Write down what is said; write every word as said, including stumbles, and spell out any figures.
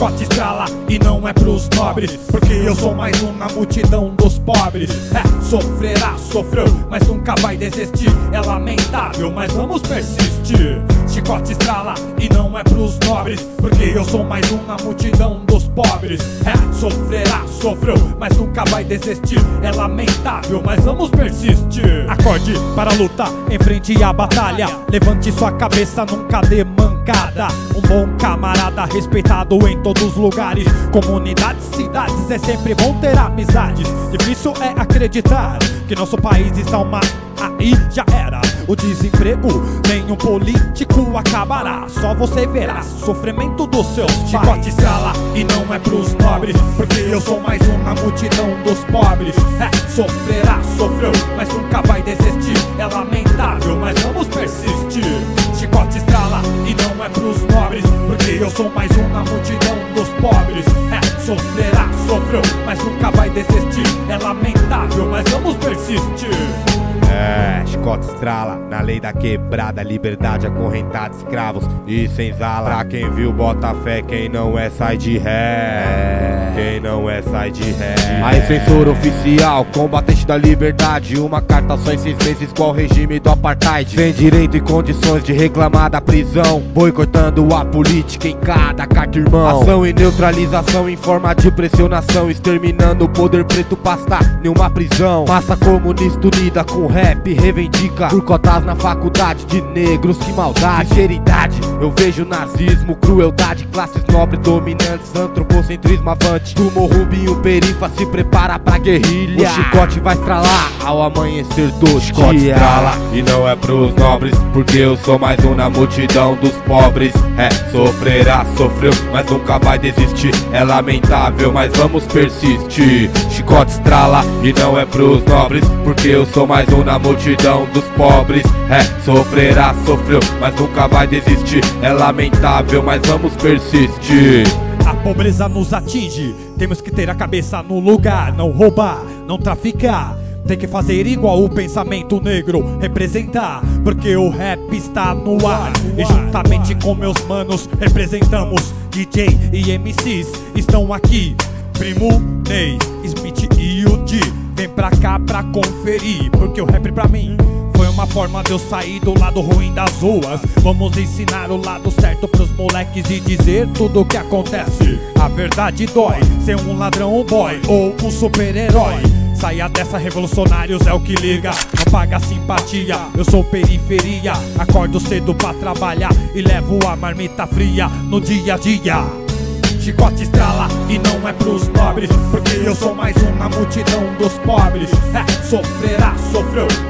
chicote estrala e não é pros nobres, porque eu sou mais um na multidão dos pobres. É, sofrerá, sofreu, mas nunca vai desistir. É lamentável, mas vamos persistir. Chicote estrala e não é pros nobres, porque eu sou mais um na multidão dos pobres. É, sofrerá, sofreu, mas nunca vai desistir. É lamentável, mas vamos persistir. Acorde para a luta, enfrente a batalha. Levante sua cabeça, nunca dê mancada. Um bom camarada, respeitado em todos os lugares. Comunidades, cidades, é sempre bom ter amizades. Difícil é acreditar que nosso país está uma... aí já era. O desemprego, nenhum político acabará. Só você verá sofrimento dos seus pais. Chicote estrala e não é pros nobres, porque eu sou mais um na multidão dos pobres. É, sofrerá, sofreu, mas nunca vai desistir. É lamentável, mas vamos persistir. Chicote estrala e não é pros nobres, porque eu sou mais um na multidão dos pobres. É, sofrerá, sofreu, mas nunca vai desistir. É lamentável, mas vamos persistir. É, chicote estrala, na lei da quebrada, liberdade acorrentada, escravos e senzala. Pra quem viu, bota fé, quem não é sai de ré. Quem não é sai de ré. Aí censura oficial, combatente da liberdade. Uma carta só em seis meses, qual regime do apartheid. Sem direito e condições de reclamar da prisão, boicotando a política em cada carta, irmão. Ação e neutralização em forma de pressionação, exterminando o poder preto pasta nenhuma prisão. Massa comunista unida com rap reivindica por cotas na faculdade de negros, que maldade. Sinceridade, eu vejo nazismo, crueldade, classes nobres dominantes, antropocentrismo avante. Do Morrubinho perifa se prepara pra guerrilha. O chicote vai estralar ao amanhecer do chicote dia. Estrala e não é pros nobres, porque eu sou mais um na multidão dos pobres. É, sofrerá, sofreu, mas nunca vai desistir. É lamentável, mas vamos persistir. Chicote estrala e não é pros nobres, porque eu sou mais um na multidão dos pobres. É, sofrerá, sofreu, mas nunca vai desistir. É lamentável, mas vamos persistir. A pobreza nos atinge, temos que ter a cabeça no lugar. Não roubar, não traficar, tem que fazer igual o pensamento negro representar, porque o rap está no ar. E juntamente com meus manos representamos. D J e M Cs estão aqui, Primo, Ney, Smith e o D. Vem pra cá pra conferir, porque o rap pra mim foi uma forma de eu sair do lado ruim das ruas. Vamos ensinar o lado certo pros moleques e dizer tudo o que acontece. A verdade dói, ser um ladrão, um boy ou um super-herói. Saia dessa, revolucionários é o que liga, não paga simpatia. Eu sou periferia, acordo cedo pra trabalhar e levo a marmita fria no dia a dia. Chicote estrala e não é pros nobres, porque eu sou mais um na multidão dos pobres. É, sofrerá, sofreu,